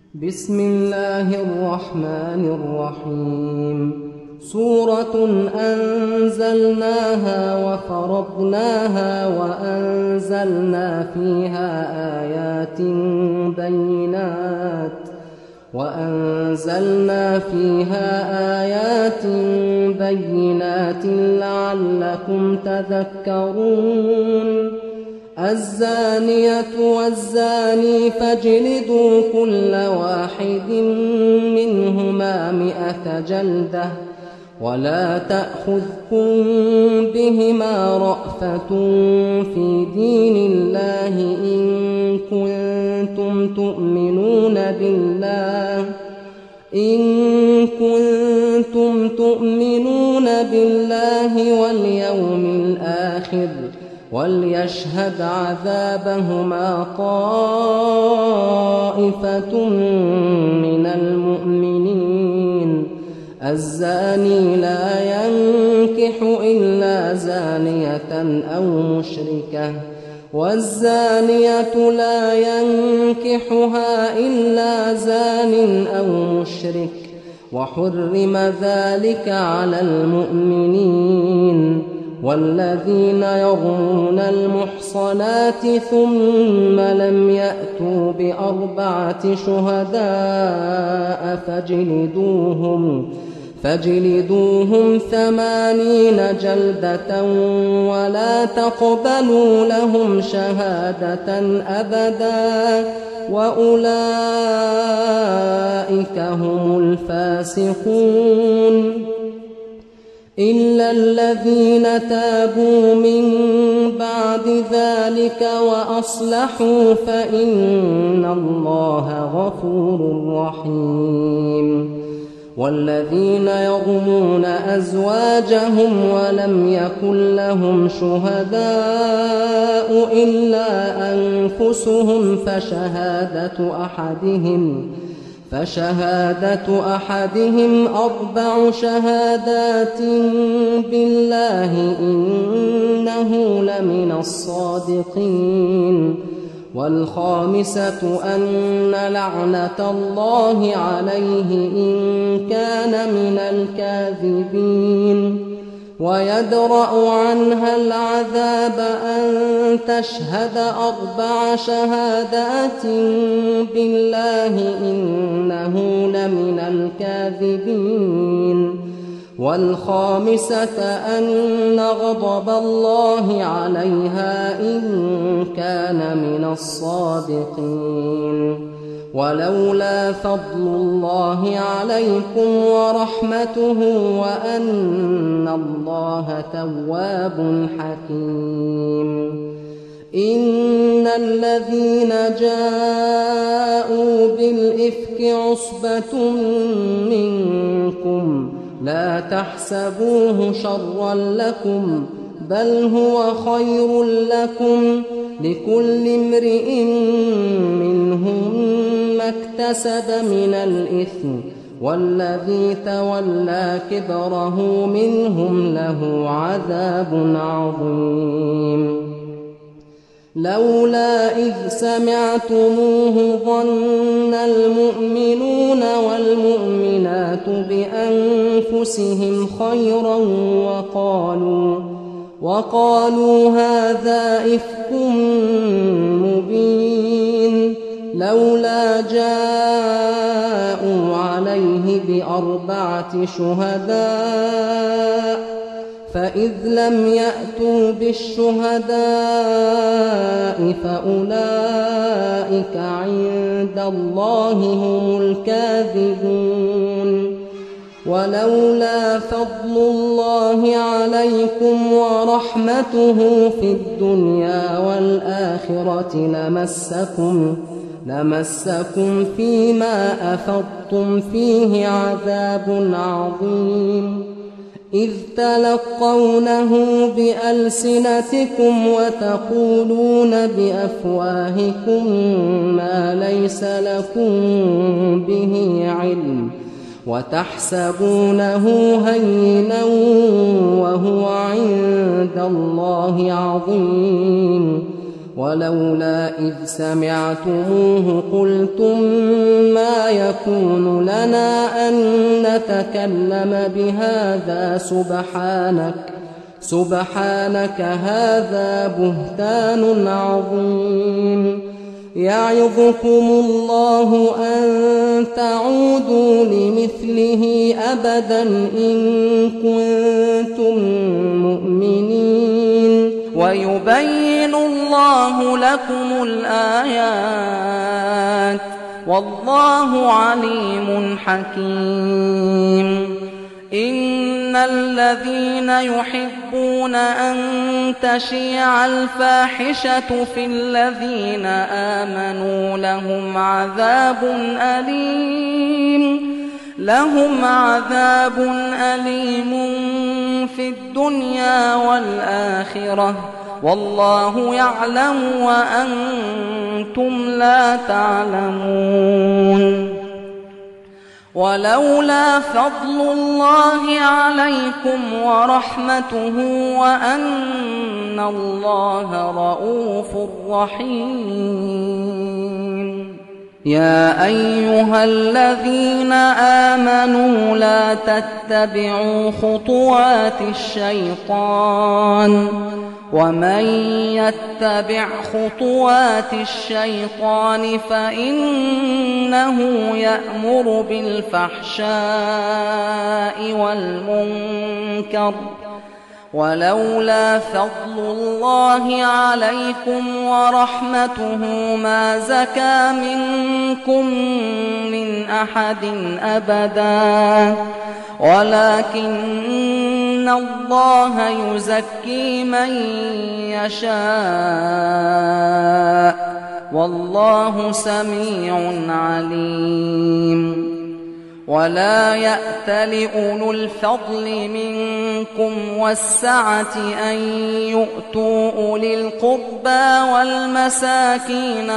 بسم الله الرحمن الرحيم. سورة أنزلناها وفرضناها وأنزلنا فيها آيات بينات لعلكم تذكرون. الزانية والزاني فاجلدوا كل واحد منهما 100 جلدة ولا تأخذكم بهما رأفة في دين الله إن كنتم تؤمنون بالله واليوم الآخر وليشهد عذابهما طائفة من المؤمنين. الزاني لا ينكح إلا زانية أو مشركة والزانية لا ينكحها إلا زان أو مشرك وحرم ذلك على المؤمنين. والذين يرمون المحصنات ثم لم يأتوا ب4 شهداء فاجلدوهم 80 جلدة ولا تقبلوا لهم شهادة أبدا وأولئك هم الفاسقون. إلا الذين تابوا من بعد ذلك وأصلحوا فإن الله غفور رحيم. والذين يرمون أزواجهم ولم يكن لهم شهداء إلا أنفسهم فشهادة أحدهم 4 شهادات بالله إنه لمن الصادقين. والخامسة أن لعنة الله عليه إن كان من الكاذبين. ويدرأ عنها العذاب أن تشهد 4 شهادات بالله إنه لمن الكاذبين. والخامسة أن غضب الله عليها إن كان من الصادقين. ولولا فضل الله عليكم ورحمته وأن الله تواب حكيم. إن الذين جاءوا بالإفك عصبة منكم لا تحسبوه شرا لكم بل هو خير لكم لكل امرئ منهم ما اكتسب من الإثم والذي تولى كبره منهم له عذاب عظيم. لولا إذ سمعتموه ظن المؤمنون والمؤمنات بأنفسهم خيرا وقالوا هذا إفك مبين. لولا جاءوا عليه ب4 شهداء فإذ لم يأتوا بالشهداء فأولئك عند الله هم الكاذبون. ولولا فضل الله عليكم ورحمته في الدنيا والآخرة لمسكم فيما أفضتم فيه عذاب عظيم. إذ تلقونه بألسنتكم وتقولون بأفواهكم ما ليس لكم به علم وتحسبونه هينا وهو عند الله عظيم. ولولا إذ سمعتموه قلتم ما يكون لنا أن نتكلم بهذا سبحانك هذا بهتان عظيم. يعظكم الله أن تعودوا لمثله أبدا إن كنتم مؤمنين. ويبين الله لكم الآيات والله عليم حكيم. إن الذين يحبون أن تشيع الفاحشة في الذين آمنوا لهم عذاب أليم في الدنيا والآخرة والله يعلم وأنتم لا تعلمون. ولولا فضل الله عليكم ورحمته وأن الله رؤوف رحيم. يا أيها الذين آمنوا لا تتبعوا خطوات الشيطان ومن يتبع خطوات الشيطان فإنه يأمر بالفحشاء والمنكر. ولولا فضل الله عليكم ورحمته ما زكى منكم من أحد أبدا ولكن الله يزكي من يشاء والله سميع عليم. ولا يأتل أولو الفضل منكم والسعة أن يؤتوا أولي القربى والمساكين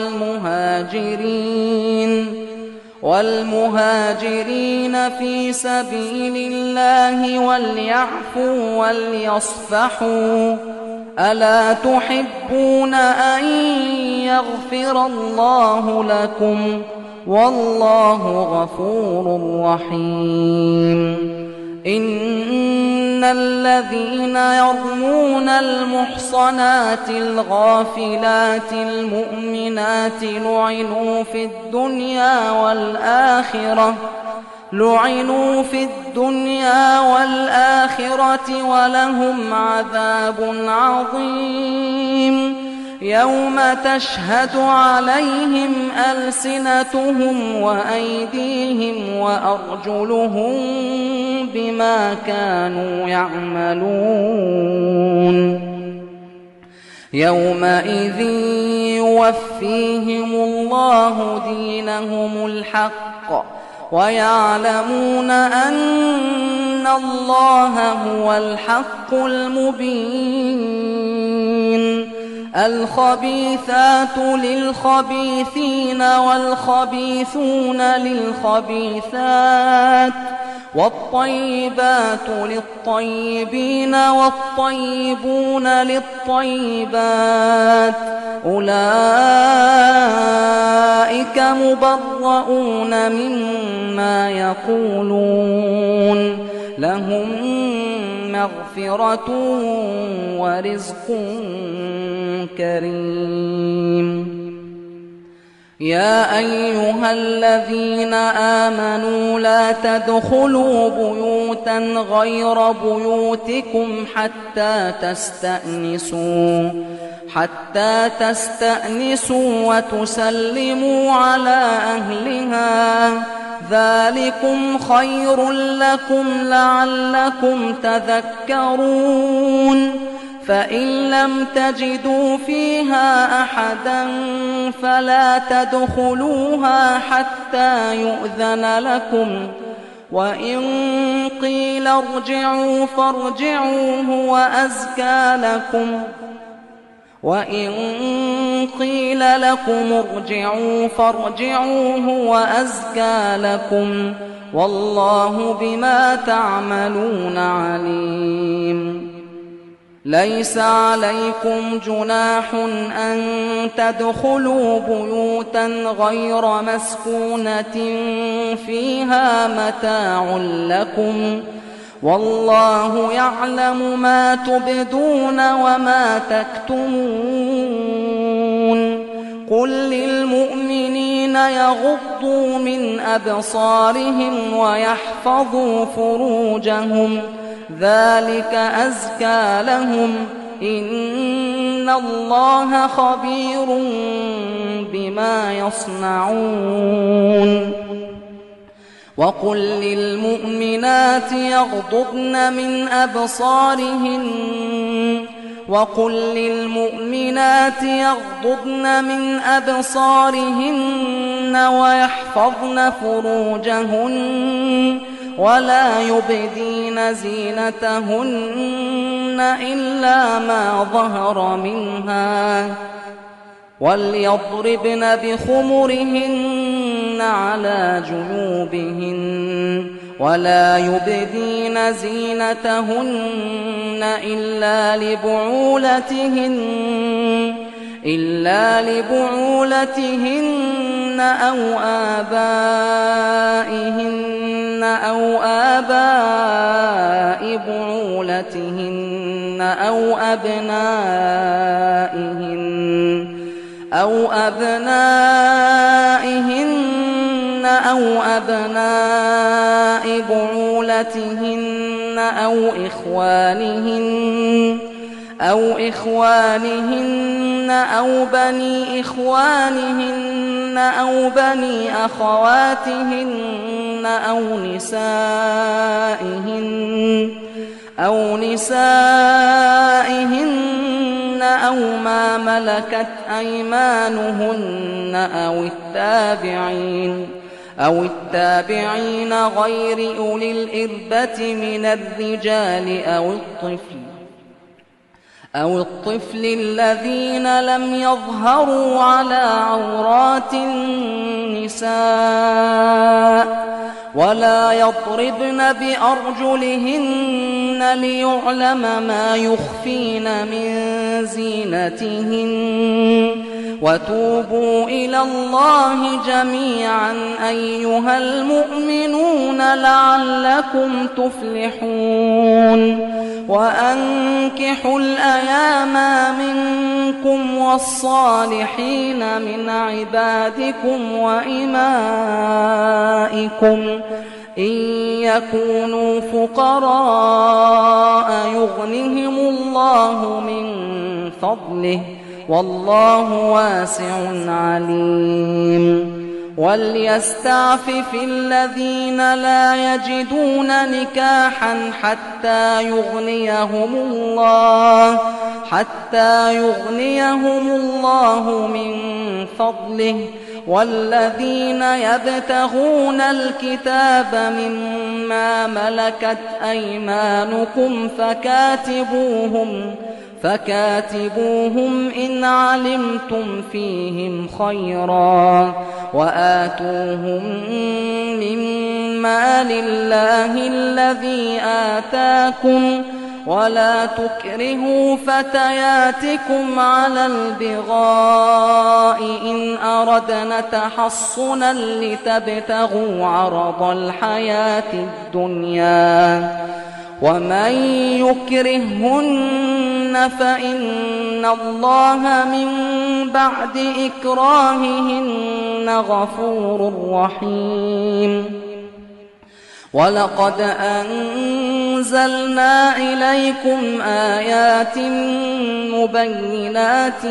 والمهاجرين في سبيل الله وليعفوا وليصفحوا. ألا تحبون أن يغفر الله لكم والله غفور رحيم. إن الذين يرمون المحصنات الغافلات المؤمنات لعنوا في الدنيا والآخرة ولهم عذاب عظيم. يوم تشهد عليهم ألسنتهم وأيديهم وأرجلهم بما كانوا يعملون. يومئذ يوفيهم الله دينهم الحق ويعلمون أن الله هو الحق المبين. الخبيثات للخبيثين والخبيثون للخبيثات والطيبات للطيبين والطيبون للطيبات أولئك مبرؤون مما يقولون لهم مغفرة ورزق كريم. يا أيها الذين آمنوا لا تدخلوا بيوتا غير بيوتكم حتى تستأنسوا وتسلموا على أهلها ذلكم خير لكم لعلكم تذكرون. فإن لم تجدوا فيها أحدا فلا تدخلوها حتى يؤذن لكم وإن قيل ارجعوا فارجعوا هو أزكى لكم وإن قيل لكم ارجعوا فارجعوا هو أزكى لكم والله بما تعملون عليم. ليس عليكم جناح أن تدخلوا بيوتا غير مسكونة فيها متاع لكم والله يعلم ما تبدون وما تكتمون قل للمؤمنين يغضوا من أبصارهم ويحفظوا فروجهم ذلك أزكى لهم إن الله خبير بما يصنعون وقل للمؤمنات يغضضن من أبصارهن ويحفظن فروجهن ولا يبدين زينتهن إلا ما ظهر منها وليضربن بخمرهن على جيوبهن ولا يبدين زينتهن إلا لبعولتهن أو آبائهن أو آباء بعولتهن أو أبنائهن أو أبناء بعولتهن أو إخوانهن أو بني إخوانهن أو بني أخواتهن أو نسائهن أو ما ملكت أيمانهن أو التابعين غير أولي الإربة من الرجال أو الطفل الذين لم يظهروا على عورات النساء ولا يضربن بأرجلهن ليعلم ما يخفين من زينتهن وتوبوا إلى الله جميعا أيها المؤمنون لعلكم تفلحون وأنكحوا الأيام منكم والصالحين من عبادكم وإمائكم إن يكونوا فقراء يغنهم الله من فضله والله واسع عليم وليستعفف الذين لا يجدون نكاحا حتى يغنيهم الله من فضله والذين يبتغون الكتاب مما ملكت أيمانكم فكاتبوهم إن علمتم فيهم خيرا وآتوهم من مال الله الذي آتاكم ولا تكرهوا فتياتكم على البغاء إن أردنا تحصنا لتبتغوا عرض الحياة الدنيا ومن يكرهن فإن الله من بعد إكراههن غفور رحيم ولقد أنزلنا إليكم آيات مبينات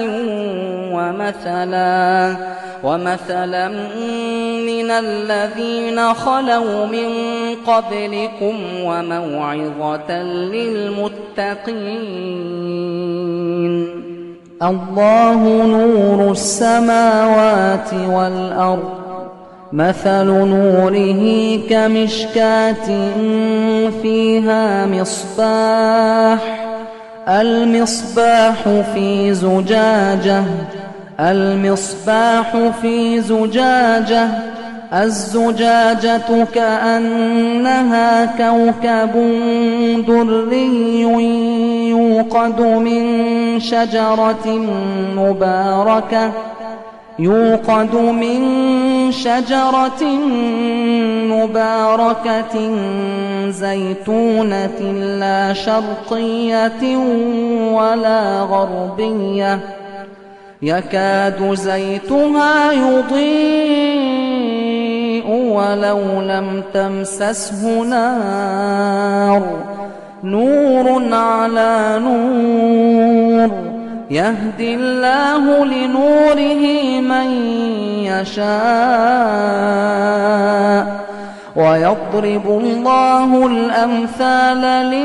ومثلا من الذين خلوا من قبلكم وموعظة للمتقين الله نور السماوات والأرض مثل نوره كمشكاة فيها المصباح في زجاجة الزجاجة كأنها كوكب دري يوقد من شجرة مباركة زيتونة لا شرقية ولا غربية يكاد زيتها يضيء ولو لم تمسسه نار نور على نور يهدي الله لنوره من يشاء ويضرب الله الأمثال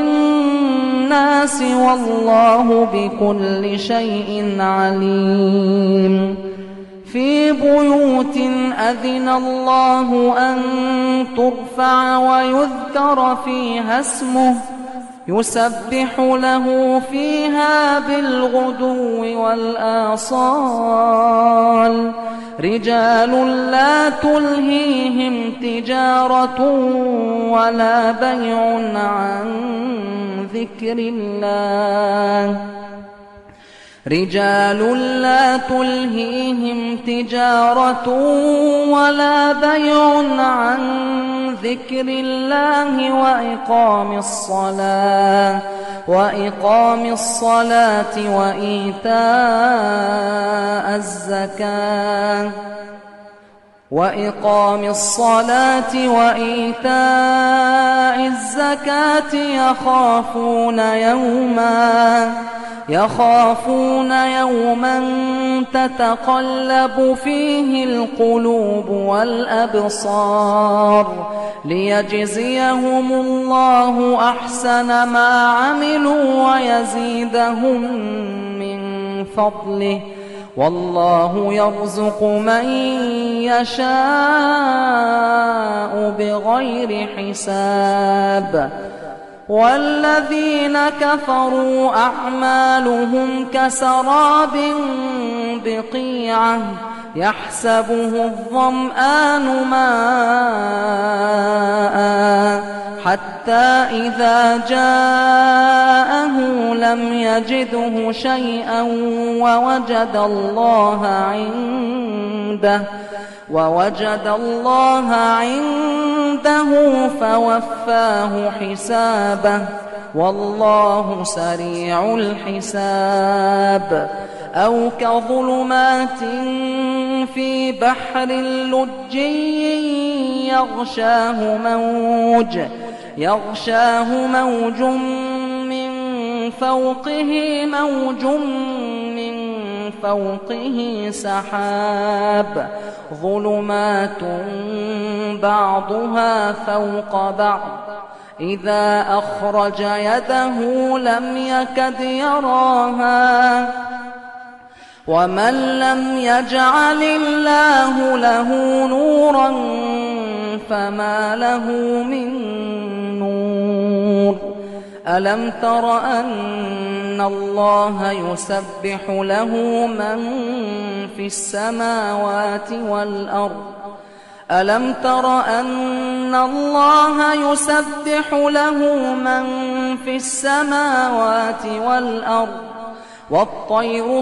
للناس والله بكل شيء عليم في بيوت أذن الله أن ترفع ويذكر فيها اسمه يسبح له فيها بالغدو والآصال رجال لا تلهيهم تجارة ولا بيع عن ذكر الله وإقام الصلاة وإيتاء الزكاة يخافون يوما تتقلب فيه القلوب والأبصار ليجزيهم الله أحسن ما عملوا ويزيدهم من فضله والله يرزق من يشاء بغير حساب والذين كفروا أعمالهم كسراب بقيعة يحسبه الظمآن ماء حتى إذا جاءه لم يجده شيئا ووجد الله عنده فوفاه حسابه والله سريع الحساب أو كظلمات في بحر لجي يغشاه موج من فوقه سحاب ظلمات بعضها فوق بعض إذا أخرج يده لم يكد يراها ومن لم يجعل الله له نورا فما له من نور ألم تر أن الله يسبح له من في السماوات والأرض والطير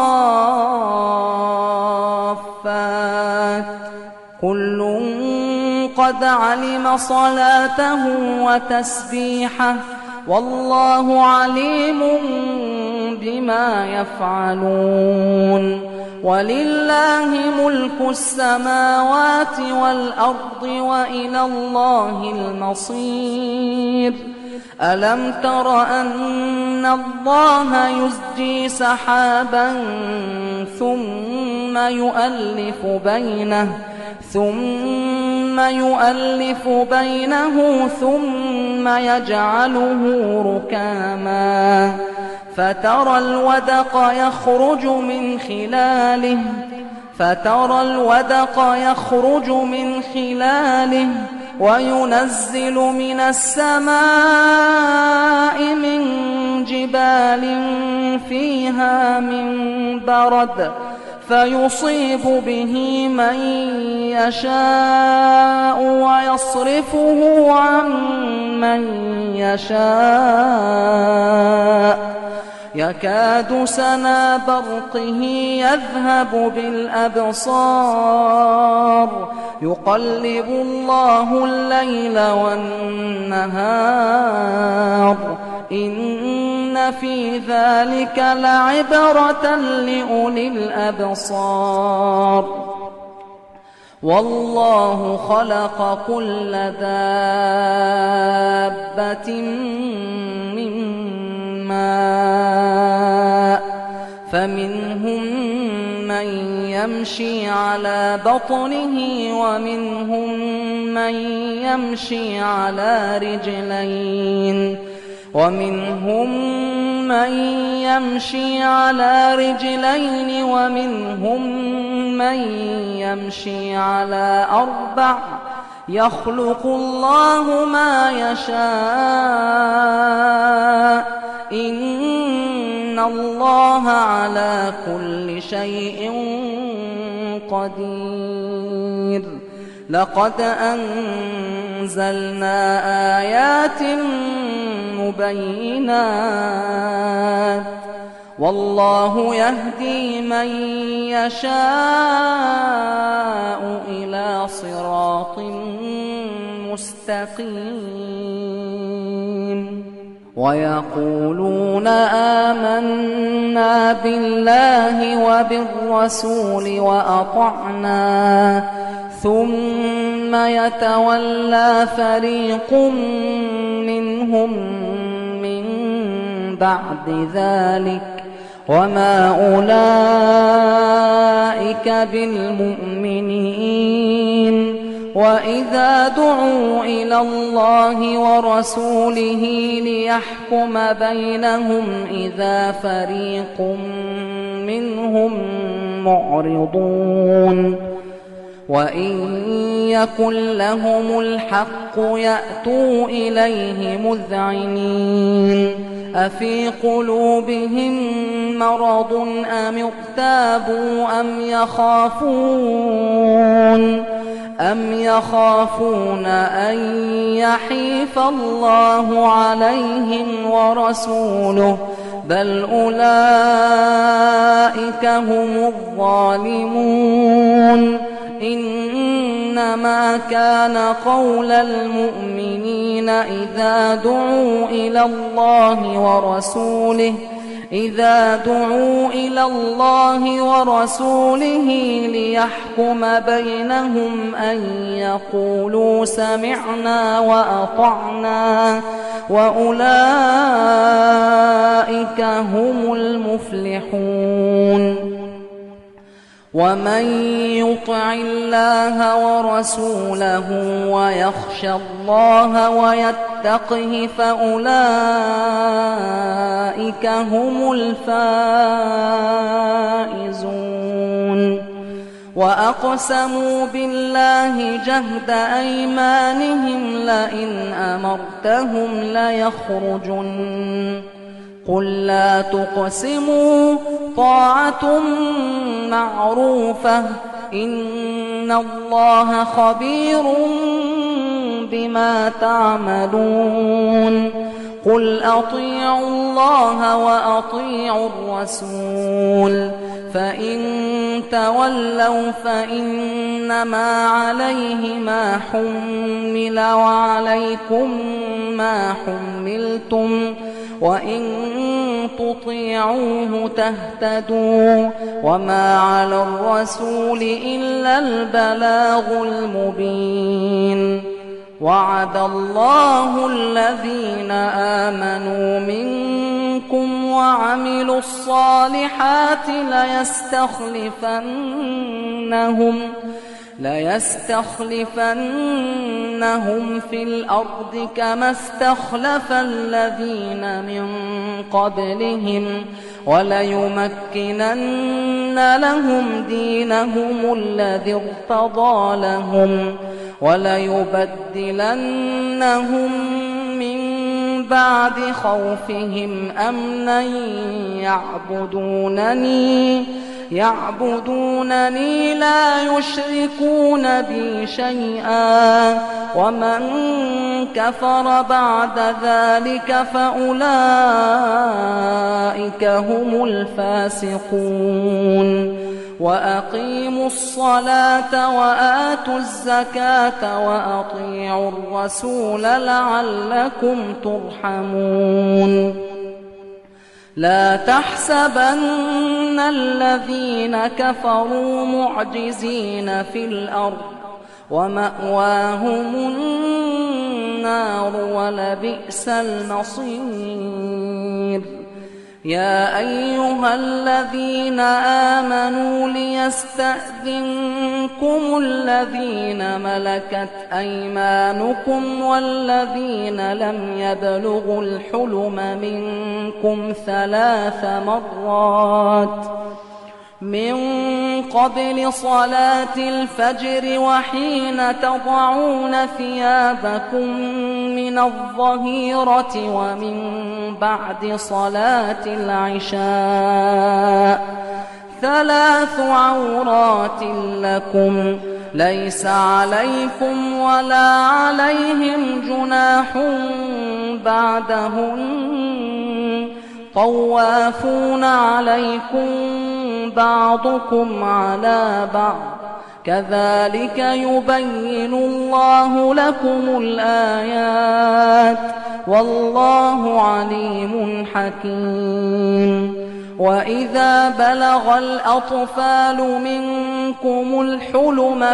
صافات كل قد علم صلاته وتسبيحه والله عليم بما يفعلون ولله ملك السماوات والأرض وإلى الله المصير ألم تر أن الله يزجي سحابا ثم يؤلف بينه ثم يجعله ركاما فترى الودق يخرج من خلاله وينزل من السماء من جبال فيها من برد فيصيب به من يشاء ويصرفه عن من يشاء يكاد سنا برقه يذهب بالأبصار يقلب الله الليل والنهار إن في ذلك لعبرة لأولي الأبصار والله خلق كل دابة من ماء فمنهم من يمشي على بطنه ومنهم من يمشي على رجلين ومنهم من يمشي على أربع يخلق الله ما يشاء إن الله على كل شيء قدير لقد أنزلنا آيات مبينات والله يهدي من يشاء إلى صراط مستقيم ويقولون آمنا بالله وبالرسول وأطعنا ثم يتولى فريق منهم من بعد ذلك وما أولئك بالمؤمنين وإذا دعوا إلى الله ورسوله ليحكم بينهم إذا فريق منهم معرضون وإن يكن لهم الحق يأتوا إليه مذعنين أفي قلوبهم مرض أم ارتابوا أم يخافون أن يحيف الله عليهم ورسوله بل أولئك هم الظالمون إنما كان قول المؤمنين إذا دعوا إلى الله ورسوله ليحكم بينهم أن يقولوا سمعنا وأطعنا وأولئك هم المفلحون ومن يطع الله ورسوله ويخشى الله ويتقه فأولئك هم الفائزون وأقسموا بالله جهد أيمانهم لئن أمرتهم ليخرجن قل لا تقسموا طاعة معروفة إن الله خبير بما تعملون قل أطيعوا الله وأطيعوا الرسول فإن تولوا فإنما عليه ما حمل وعليكم ما حملتم وإن تطيعوه تهتدوا وما على الرسول إلا البلاغ المبين وعد الله الذين آمنوا منكم وعملوا الصالحات ليستخلفنهم في الأرض كما استخلف الذين من قبلهم وليمكنن لهم دينهم الذي ارتضى لهم وليبدلنهم من بعد خوفهم أمنا يعبدونني لا يشركون بي شيئا ومن كفر بعد ذلك فأولئك هم الفاسقون وأقيموا الصلاة وآتوا الزكاة وأطيعوا الرسول لعلكم ترحمون لا تحسبن الذين كفروا معجزين في الأرض ومأواهم النار ولبئس المصير يا أيها الذين آمنوا ليستأذنكم الذين ملكت أيمانكم والذين لم يبلغوا الحلم منكم 3 مرات من قبل صلاة الفجر وحين تضعون ثيابكم من الظهيرة ومن بعد صلاة العشاء 3 عورات لكم ليس عليكم ولا عليهم جناح بعدهن طوافون عليكم بعضكم على بعض كذلك يبين الله لكم الآيات والله عليم حكيم وإذا بلغ الأطفال منكم الحلم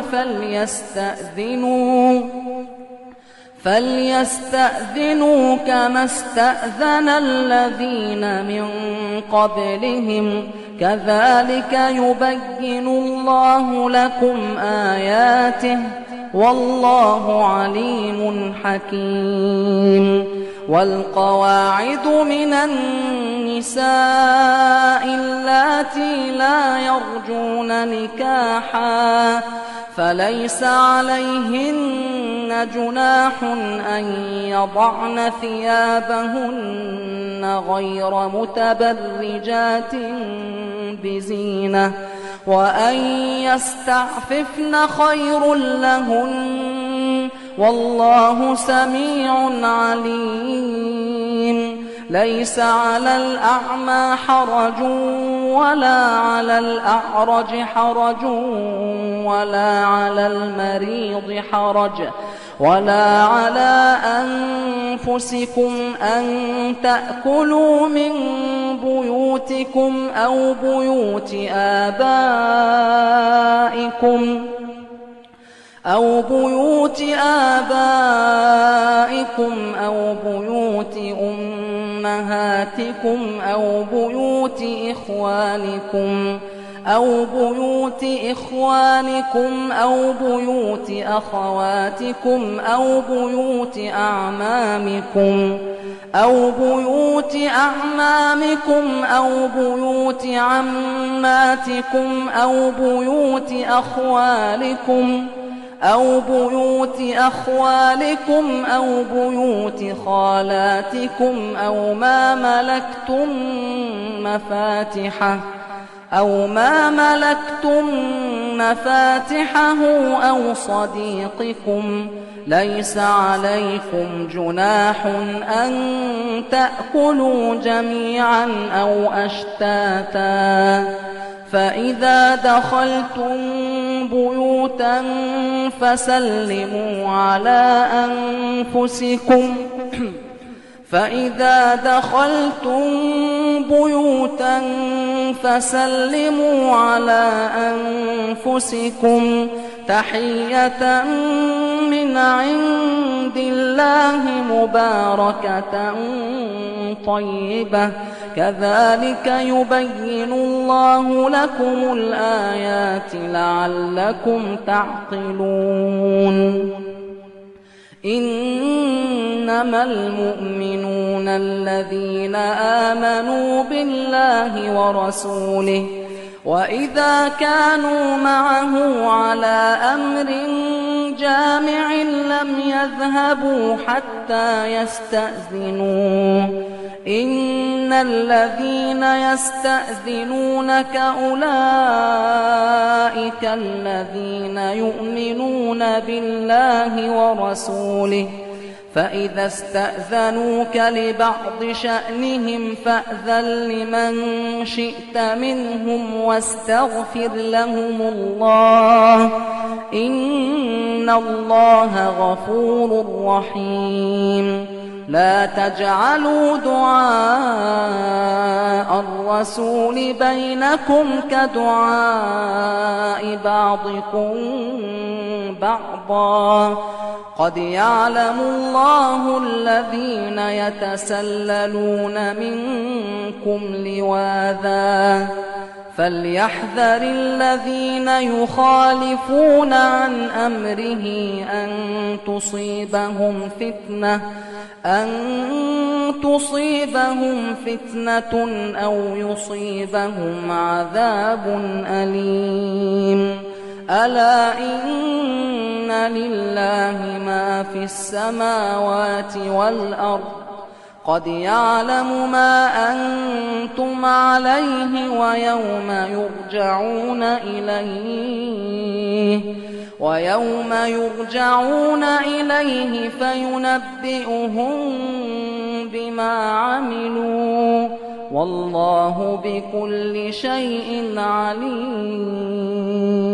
فليستأذنوا كما استأذن الذين من قبلهم كذلك يبين الله لكم آياته والله عليم حكيم والقواعد من النساء اللاتي لا يرجون نكاحا فليس عليهن جناح أن يضعن ثيابهن غير متبرجات بزينة وأن يستعففن خير لهن والله سميع عليم ليس على الأعمى حرج ولا على الأعرج حرج ولا على المريض حرج ولا على أنفسكم أن تأكلوا من بيوتكم أو بيوت آبائكم أو بيوت أمهاتكم أو بيوت إخوانكم أو بيوت أخواتكم أو بيوت أعمامكم أو بيوت عماتكم أو بيوت أخوالكم أو بيوت خالاتكم أو ما ملكتم مفاتحه أو صديقكم ليس عليكم جناح أن تأكلوا جميعا أو أشتاتا فإذا دخلتم بيوتا فسلموا على أنفسكم تحية من عند الله مباركة طيبة كذلك يبين الله لكم الآيات لعلكم تعقلون إنما المؤمنون الذين آمنوا بالله ورسوله وإذا كانوا معه على أمر جامع لم يذهبوا حتى يستأذنوه إن الذين يستأذنونك أولئك الذين يؤمنون بالله ورسوله فإذا استأذنوك لبعض شأنهم فأذن لمن شئت منهم واستغفر لهم الله إن الله غفور رحيم لا تجعلوا دعاء الرسول بينكم كدعاء بعضكم بعضا قد يعلم الله الذين يتسللون منكم لواذا فليحذر الذين يخالفون عن أمره أن تصيبهم فتنة أو يصيبهم عذاب أليم ألا إن لله ما في السماوات والأرض قد يعلم ما أنتم عليه ويوم يرجعون إليه فينبئهم بما عملوا والله بكل شيء عليم.